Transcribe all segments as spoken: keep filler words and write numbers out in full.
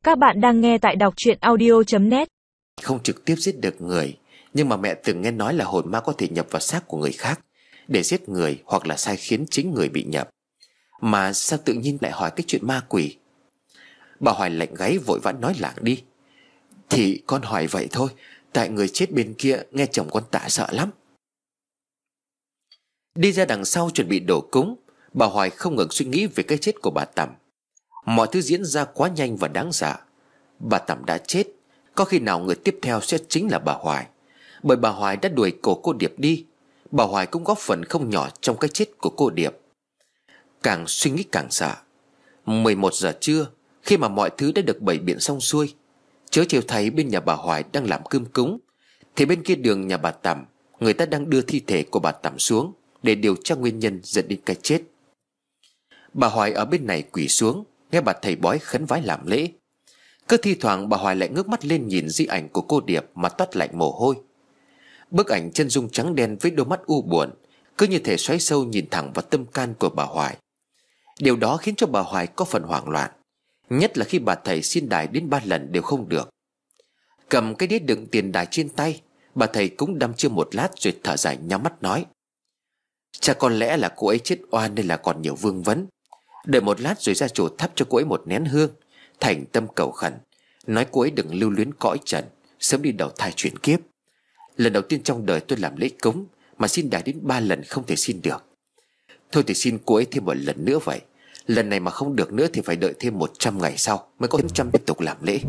Các bạn đang nghe tại đọc truyện audio chấm net. Không trực tiếp giết được người, nhưng mà mẹ từng nghe nói là hồn ma có thể nhập vào xác của người khác để giết người hoặc là sai khiến chính người bị nhập. Mà sao tự nhiên lại hỏi cái chuyện ma quỷ? Bà Hoài lạnh gáy vội vã nói lảng đi. Thì con hỏi vậy thôi, tại người chết bên kia nghe chồng con tạ sợ lắm. Đi ra đằng sau chuẩn bị đổ cúng, bà Hoài không ngừng suy nghĩ về cái chết của bà Tằm. Mọi thứ diễn ra quá nhanh và đáng sợ. Bà Tằm đã chết, có khi nào người tiếp theo sẽ chính là bà Hoài. Bởi bà Hoài đã đuổi cổ cô Điệp đi. Bà Hoài cũng góp phần không nhỏ trong cái chết của cô Điệp. Càng suy nghĩ càng sợ. mười một giờ trưa, khi mà mọi thứ đã được bày biện xong xuôi, chớ chiều thấy bên nhà bà Hoài đang làm cơm cúng, thì bên kia đường nhà bà Tằm, người ta đang đưa thi thể của bà Tằm xuống để điều tra nguyên nhân dẫn đến cái chết. Bà Hoài ở bên này quỳ xuống, nghe bà thầy bói khấn vái làm lễ. Cứ thi thoảng bà Hoài lại ngước mắt lên nhìn di ảnh của cô Điệp mà toát lạnh mồ hôi. Bức ảnh chân dung trắng đen với đôi mắt u buồn, cứ như thể xoáy sâu nhìn thẳng vào tâm can của bà Hoài. Điều đó khiến cho bà Hoài có phần hoảng loạn, nhất là khi bà thầy xin đài đến ba lần đều không được. Cầm cái đĩa đựng tiền đài trên tay, bà thầy cũng đăm chiêu một lát rồi thở dài nhắm mắt nói: Chắc có lẽ là cô ấy chết oan nên là còn nhiều vương vấn. Đợi một lát rồi gia chủ thắp cho cô ấy một nén hương, thành tâm cầu khẩn, nói cô ấy đừng lưu luyến cõi trần, sớm đi đầu thai chuyển kiếp. Lần đầu tiên trong đời tôi làm lễ cúng mà xin đài đến ba lần không thể xin được. Thôi thì xin cô ấy thêm một lần nữa vậy. Lần này mà không được nữa thì phải đợi thêm một trăm ngày sau mới có trăm tiếp tục làm lễ.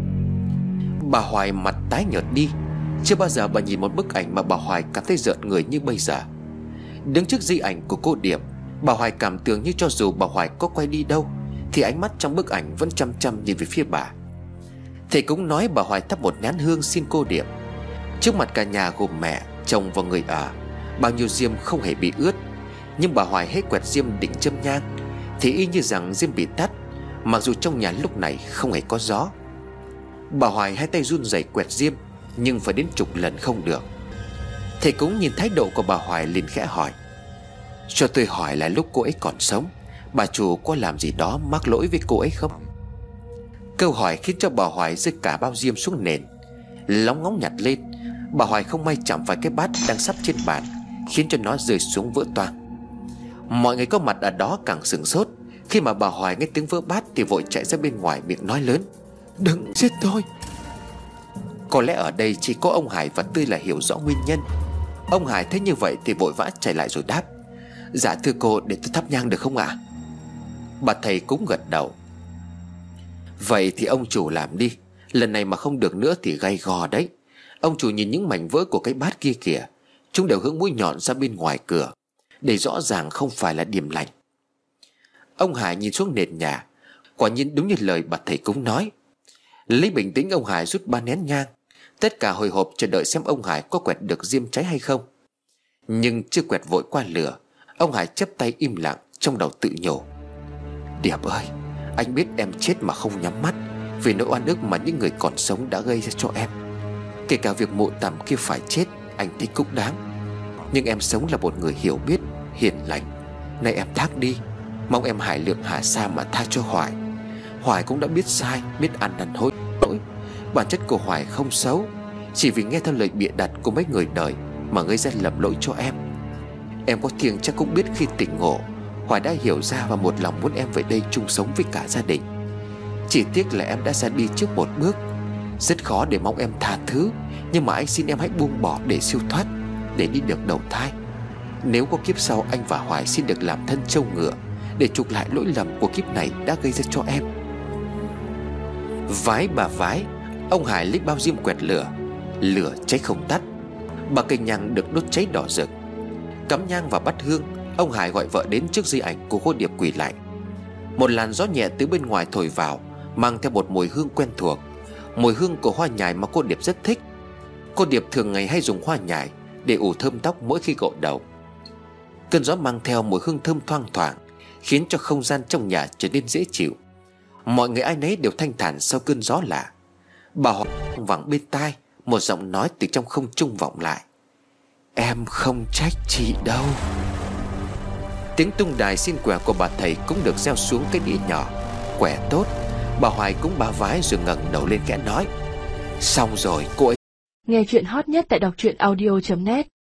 Bà Hoài mặt tái nhợt đi. Chưa bao giờ bà nhìn một bức ảnh mà bà Hoài cảm thấy rợn người như bây giờ. Đứng trước di ảnh của cô Điệp, bà Hoài cảm tưởng như cho dù bà Hoài có quay đi đâu thì ánh mắt trong bức ảnh vẫn chăm chăm nhìn về phía bà. Thầy cũng nói bà Hoài thắp một nén hương xin cô Điệp. Trước mặt cả nhà gồm mẹ, chồng và người ở, bao nhiêu diêm không hề bị ướt. Nhưng bà Hoài hết quẹt diêm định châm nhang thì y như rằng diêm bị tắt, mặc dù trong nhà lúc này không hề có gió. Bà Hoài hai tay run rẩy quẹt diêm, nhưng phải đến chục lần không được. Thầy cũng nhìn thái độ của bà Hoài liền khẽ hỏi: Cho tôi hỏi là lúc cô ấy còn sống, bà chủ có làm gì đó mắc lỗi với cô ấy không? Câu hỏi khiến cho bà Hoài rơi cả bao diêm xuống nền. Lóng ngóng nhặt lên, bà Hoài không may chạm phải cái bát đang sắp trên bàn, khiến cho nó rơi xuống vỡ toang. Mọi người có mặt ở đó càng sửng sốt. Khi mà bà Hoài nghe tiếng vỡ bát thì vội chạy ra bên ngoài, miệng nói lớn: Đừng giết tôi. Có lẽ ở đây chỉ có ông Hải và Tươi là hiểu rõ nguyên nhân. Ông Hải thấy như vậy thì vội vã chạy lại rồi đáp: Dạ thưa cô, để tôi thắp nhang được không ạ? Bà thầy cũng gật đầu. Vậy thì ông chủ làm đi. Lần này mà không được nữa thì gay gò đấy. Ông chủ nhìn những mảnh vỡ của cái bát kia kìa, chúng đều hướng mũi nhọn ra bên ngoài cửa, để rõ ràng không phải là điểm lành. Ông Hải nhìn xuống nền nhà, quả nhiên đúng như lời bà thầy cũng nói. Lấy bình tĩnh, ông Hải rút ba nén nhang. Tất cả hồi hộp chờ đợi xem ông Hải có quẹt được diêm cháy hay không. Nhưng chưa quẹt vội qua lửa, ông Hải chắp tay im lặng, trong đầu tự nhủ: Điệp ơi, anh biết em chết mà không nhắm mắt vì nỗi oan ức mà những người còn sống đã gây ra cho em. Kể cả việc mụ Tằm kia phải chết, anh thấy cũng đáng. Nhưng em sống là một người hiểu biết, hiền lành. Nay em thác đi, mong em hải lượng hà sa mà tha cho Hoài. Hoài cũng đã biết sai, biết ăn năn hối lỗi. Bản chất của Hoài không xấu, chỉ vì nghe theo lời bịa đặt của mấy người đời mà gây ra lầm lỗi cho em. Em có thiêng chắc cũng biết khi tỉnh ngộ, Hoài đã hiểu ra và một lòng muốn em về đây chung sống với cả gia đình. Chỉ tiếc là em đã ra đi trước một bước. Rất khó để mong em tha thứ, nhưng mà anh xin em hãy buông bỏ để siêu thoát, để đi được đầu thai. Nếu có kiếp sau, anh và Hoài xin được làm thân trâu ngựa để chuộc lại lỗi lầm của kiếp này đã gây ra cho em. Vái bà vái, ông Hải lấy bao diêm quẹt lửa. Lửa cháy không tắt, bà cây nhang được đốt cháy đỏ rực. Cắm nhang vào bát hương, ông Hải gọi vợ đến trước di ảnh của cô Điệp quỳ lại. Một làn gió nhẹ từ bên ngoài thổi vào, mang theo một mùi hương quen thuộc, mùi hương của hoa nhài mà cô Điệp rất thích. Cô Điệp thường ngày hay dùng hoa nhài để ủ thơm tóc mỗi khi gội đầu. Cơn gió mang theo mùi hương thơm thoang thoảng, khiến cho không gian trong nhà trở nên dễ chịu. Mọi người ai nấy đều thanh thản sau cơn gió lạ. Bà Hoài vẳng bên tai, một giọng nói từ trong không trung vọng lại: Em không trách chị đâu. Tiếng tung đài xin quẻ của bà thầy cũng được gieo xuống cái đĩa nhỏ. Quẻ tốt, Bà Hoài cũng ba vái rồi ngẩng đầu lên khẽ nói: Xong rồi cô ấy. Nghe chuyện hot nhất tại đọc truyện audio chấm net.